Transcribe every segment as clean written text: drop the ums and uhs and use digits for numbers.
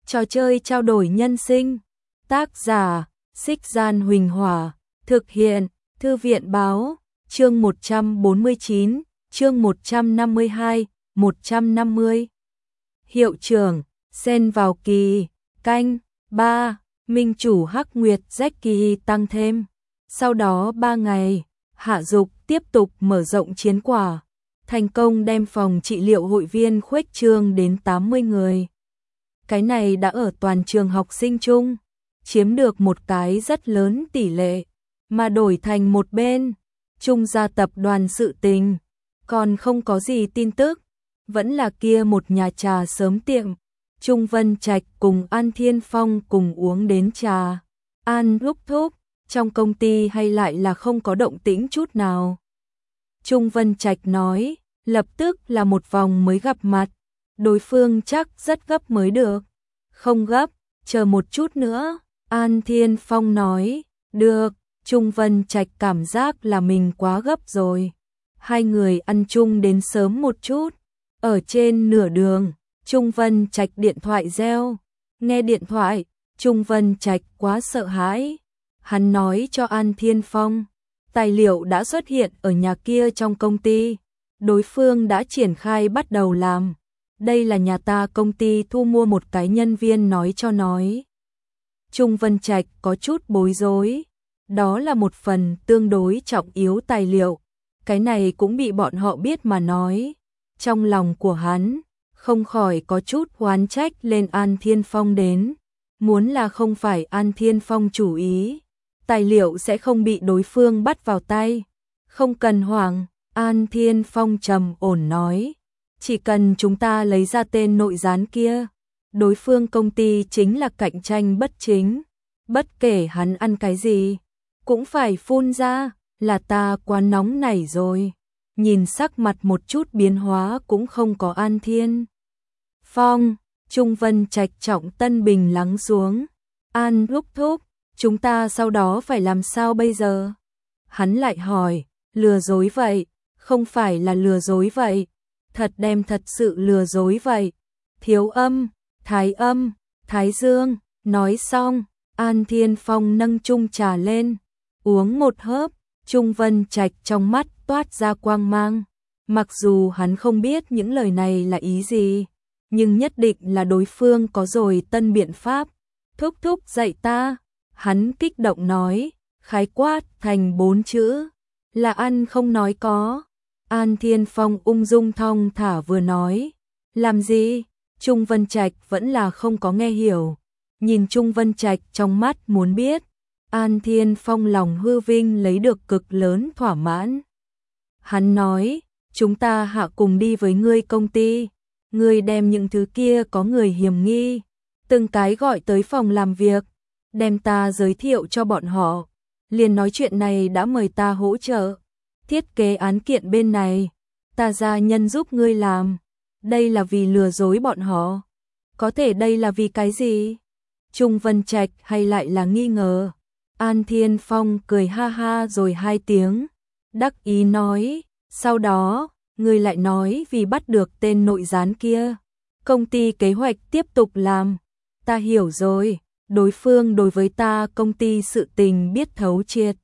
Trò chơi trao đổi nhân sinh. Tác giả: Xích Gian Huỳnh Hỏa. Thực hiện: Thư viện báo. Chương 149, chương 152, 150. Hiệu trưởng: xen vào kỳ. Canh 3. Minh chủ Hắc Nguyệt Jackie tăng thêm. Sau đó 3 ngày, Hạ Dục tiếp tục mở rộng chiến quả, thành công đem phòng trị liệu hội viên khuếch trương đến 80 người. Cái này đã ở toàn trường học sinh chung, chiếm được một cái rất lớn tỷ lệ, mà đổi thành một bên, Trung gia tập đoàn sự tình, còn không có gì tin tức, vẫn là kia một nhà trà sớm tiệm. Trung Vân Trạch cùng An Thiên Phong cùng uống đến trà. An thúc thúc, trong công ty hay lại là không có động tĩnh chút nào. Trung Vân Trạch nói, lập tức là một vòng mới gặp mặt, đối phương chắc rất gấp mới được. Không gấp, chờ một chút nữa. An Thiên Phong nói, được. Trung Vân Trạch cảm giác là mình quá gấp rồi. Hai người ăn chung đến sớm một chút. Ở trên nửa đường, Trung Vân Trạch điện thoại reo. Nghe điện thoại, Trung Vân Trạch quá sợ hãi. Hắn nói cho An Thiên Phong, tài liệu đã xuất hiện ở nhà kia trong công ty. Đối phương đã triển khai bắt đầu làm. Đây là nhà ta công ty thu mua một cái nhân viên nói cho nói. Trung Vân Trạch có chút bối rối. Đó là một phần tương đối trọng yếu tài liệu. Cái này cũng bị bọn họ biết mà nói. Trong lòng của hắn, không khỏi có chút oán trách lên An Thiên Phong đến. Muốn là không phải An Thiên Phong chủ ý, tài liệu sẽ không bị đối phương bắt vào tay. Không cần hoảng, An Thiên Phong trầm ổn nói. Chỉ cần chúng ta lấy ra tên nội gián kia, đối phương công ty chính là cạnh tranh bất chính. Bất kể hắn ăn cái gì, cũng phải phun ra, là ta quá nóng nảy rồi. Nhìn sắc mặt một chút biến hóa cũng không có An Thiên Phong. Trung Vân Trạch trọng tân bình lắng xuống. An thúc thúc, chúng ta sau đó phải làm sao bây giờ? Hắn lại hỏi, lừa dối vậy? Không phải là lừa dối vậy, thật đem thật sự lừa dối vậy. Thiếu âm, thái dương. Nói xong, An Thiên Phong nâng chung trà lên, uống một hớp. Trung Vân Trạch trong mắt toát ra quang mang. Mặc dù hắn không biết những lời này là ý gì, nhưng nhất định là đối phương có rồi tân biện pháp. Thúc thúc dạy ta. Hắn kích động nói, khái quát thành 4 chữ, là ăn không nói có. An Thiên Phong ung dung thong thả vừa nói, làm gì? Trung Vân Trạch vẫn là không có nghe hiểu. Nhìn Trung Vân Trạch trong mắt muốn biết. An Thiên Phong lòng hư vinh lấy được cực lớn thỏa mãn. Hắn nói, chúng ta hạ cùng đi với ngươi công ty. Ngươi đem những thứ kia có người hiểm nghi, từng cái gọi tới phòng làm việc, đem ta giới thiệu cho bọn họ. Liền nói chuyện này đã mời ta hỗ trợ thiết kế án kiện bên này, ta gia nhân giúp ngươi làm. Đây là vì lừa dối bọn họ. Có thể đây là vì cái gì? Trung Vân Trạch hay lại là nghi ngờ. An Thiên Phong cười ha ha rồi 2 tiếng, đắc ý nói, sau đó, ngươi lại nói vì bắt được tên nội gián kia, công ty kế hoạch tiếp tục làm. Ta hiểu rồi, đối phương đối với ta công ty sự tình biết thấu triệt.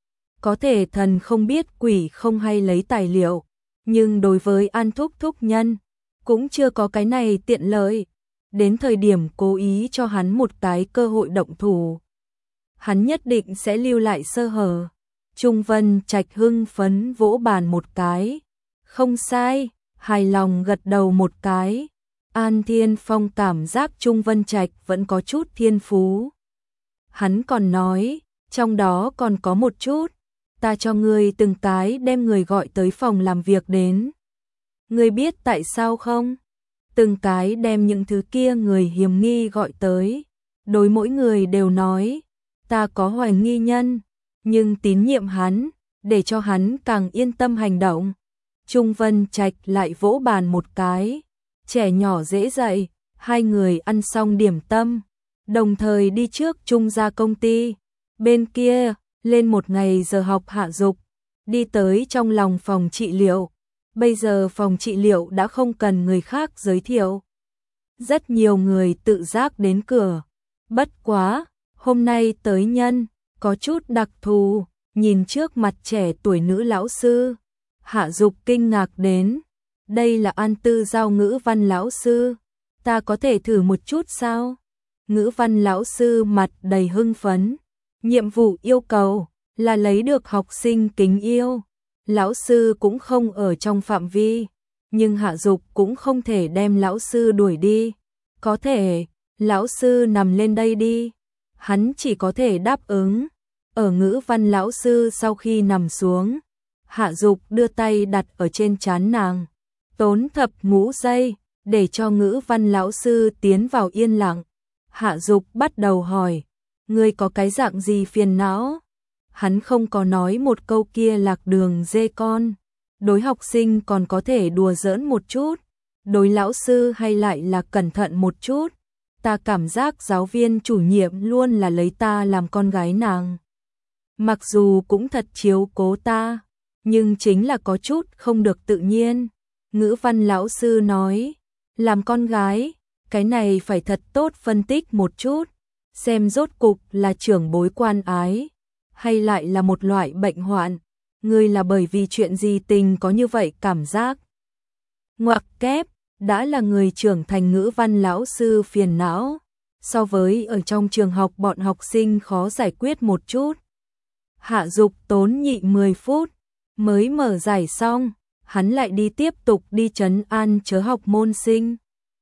Có thể thần không biết quỷ không hay lấy tài liệu, nhưng đối với An thúc thúc nhân, cũng chưa có cái này tiện lợi. Đến thời điểm cố ý cho hắn một cái cơ hội động thủ, hắn nhất định sẽ lưu lại sơ hở. Trung Vân Trạch hưng phấn vỗ bàn một cái. Không sai, hài lòng gật đầu một cái. An Thiên Phong cảm giác Trung Vân Trạch vẫn có chút thiên phú. Hắn còn nói, trong đó còn có một chút, ta cho ngươi từng cái đem người gọi tới phòng làm việc đến. Ngươi biết tại sao không? Từng cái đem những thứ kia người hiểm nghi gọi tới. Đối mỗi người đều nói, ta có hoài nghi nhân, nhưng tín nhiệm hắn, để cho hắn càng yên tâm hành động. Trung Vân Trạch lại vỗ bàn một cái. Trẻ nhỏ dễ dạy. Hai người ăn xong điểm tâm, đồng thời đi trước Trung gia công ty. Bên kia, lên một ngày giờ học Hạ Dục, đi tới trong lòng phòng trị liệu. Bây giờ phòng trị liệu đã không cần người khác giới thiệu. rất nhiều người tự giác đến cửa. Bất quá, hôm nay tới nhân, có chút đặc thù, nhìn trước mặt trẻ tuổi nữ lão sư. Hạ Dục kinh ngạc đến, đây là An Tư Giao ngữ văn lão sư, ta có thể thử một chút sao? Ngữ văn lão sư mặt đầy hưng phấn, nhiệm vụ yêu cầu là lấy được học sinh kính yêu. Lão sư cũng không ở trong phạm vi, nhưng Hạ Dục cũng không thể đem lão sư đuổi đi. Có thể, lão sư nằm lên đây đi. Hắn chỉ có thể đáp ứng. Ở ngữ văn lão sư sau khi nằm xuống, Hạ Dục đưa tay đặt ở trên trán nàng, tốn thập ngũ giây để cho ngữ văn lão sư tiến vào yên lặng. Hạ Dục bắt đầu hỏi, ngươi có cái dạng gì phiền não? Hắn không có nói một câu kia lạc đường dê con. Đối học sinh còn có thể đùa giỡn một chút, đối lão sư hay lại là cẩn thận một chút. Ta cảm giác giáo viên chủ nhiệm luôn là lấy ta làm con gái nàng. Mặc dù cũng thật chiếu cố ta, nhưng chính là có chút không được tự nhiên. Ngữ văn lão sư nói, làm con gái, cái này phải thật tốt phân tích một chút, xem rốt cục là trưởng bối quan ái, hay lại là một loại bệnh hoạn. Ngươi là bởi vì chuyện gì tình có như vậy cảm giác? Ngoặc kép, đã là người trưởng thành ngữ văn lão sư phiền não, so với ở trong trường học bọn học sinh khó giải quyết một chút. Hạ Dục tốn nhị 10 phút, mới mở giải xong, hắn lại đi tiếp tục đi trấn an chớ học môn sinh.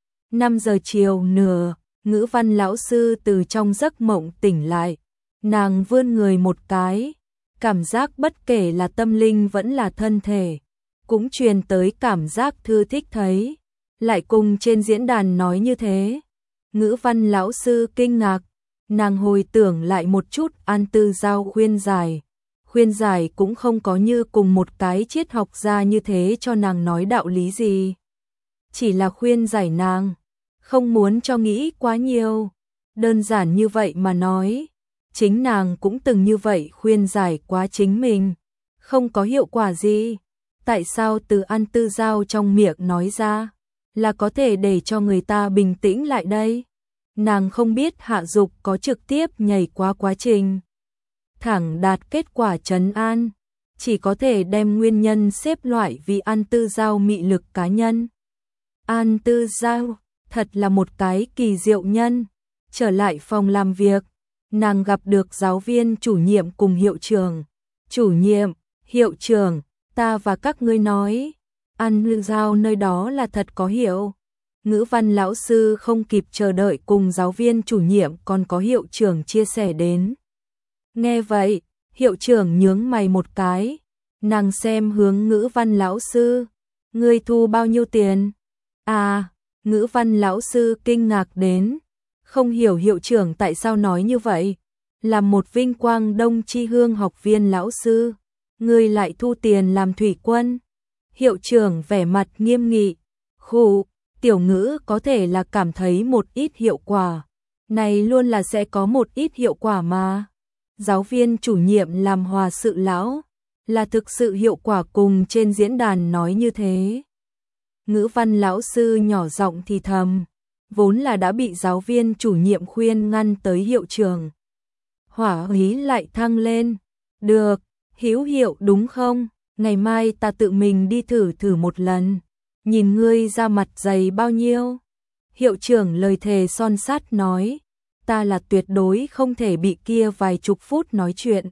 5 giờ chiều nửa, ngữ văn lão sư từ trong giấc mộng tỉnh lại, nàng vươn người một cái, cảm giác bất kể là tâm linh vẫn là thân thể, cũng truyền tới cảm giác thư thích thấy, lại cùng trên diễn đàn nói như thế. Ngữ văn lão sư kinh ngạc, nàng hồi tưởng lại một chút An Tư Giao khuyên giải cũng không có như cùng một cái triết học gia như thế cho nàng nói đạo lý gì. Chỉ là khuyên giải nàng, không muốn cho nghĩ quá nhiều, đơn giản như vậy mà nói. Chính nàng cũng từng như vậy khuyên giải quá chính mình, không có hiệu quả gì. Tại sao từ An Tư Giao trong miệng nói ra là có thể để cho người ta bình tĩnh lại đây? Nàng không biết Hạ Dục có trực tiếp nhảy qua quá trình thẳng đạt kết quả trấn an, chỉ có thể đem nguyên nhân xếp loại vì An Tư Giao mị lực cá nhân. An Tư Giao thật là một cái kỳ diệu nhân. Trở lại phòng làm việc, nàng gặp được giáo viên chủ nhiệm cùng hiệu trưởng. Chủ nhiệm, hiệu trưởng, ta và các ngươi nói, An Tư Giao nơi đó là thật có hiệu. Ngữ văn lão sư không kịp chờ đợi cùng giáo viên chủ nhiệm còn có hiệu trưởng chia sẻ đến. Nghe vậy, hiệu trưởng nhướng mày một cái, nàng xem hướng ngữ văn lão sư, ngươi thu bao nhiêu tiền? À, ngữ văn lão sư kinh ngạc đến, không hiểu hiệu trưởng tại sao nói như vậy. Là một vinh quang Đông Chi Hương học viên lão sư, ngươi lại thu tiền làm thủy quân. Hiệu trưởng vẻ mặt nghiêm nghị, khụ, tiểu ngữ có thể là cảm thấy một ít hiệu quả, này luôn là sẽ có một ít hiệu quả mà. Giáo viên chủ nhiệm làm hòa sự lão, là thực sự hiệu quả cùng trên diễn đàn nói như thế. Ngữ văn lão sư nhỏ giọng thì thầm, vốn là đã bị giáo viên chủ nhiệm khuyên ngăn tới hiệu trưởng. Hỏa hí lại thăng lên, được, hữu hiệu đúng không? Ngày mai ta tự mình đi thử một lần, nhìn ngươi ra mặt dày bao nhiêu. Hiệu trưởng lời thề son sắt nói, ta là tuyệt đối không thể bị kia vài chục phút nói chuyện.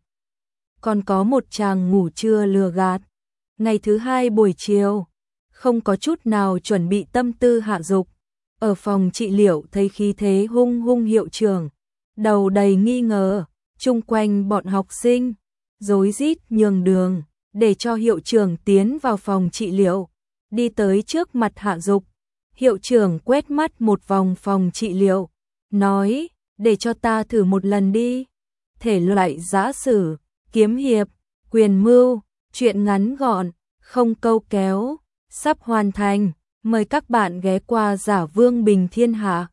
Còn có một chàng ngủ trưa lừa gạt. Ngày thứ hai buổi chiều, không có chút nào chuẩn bị tâm tư Hạ Dục. Ở phòng trị liệu thấy khí thế hung hung hiệu trưởng, đầu đầy nghi ngờ, chung quanh bọn học sinh, rối rít nhường đường, để cho hiệu trưởng tiến vào phòng trị liệu. Đi tới trước mặt Hạ Dục, hiệu trưởng quét mắt một vòng phòng trị liệu, nói, để cho ta thử một lần đi. Thể loại giã sử, kiếm hiệp, quyền mưu, truyện ngắn gọn, không câu kéo, sắp hoàn thành. Mời các bạn ghé qua Giả Vương Bình Thiên Hạ.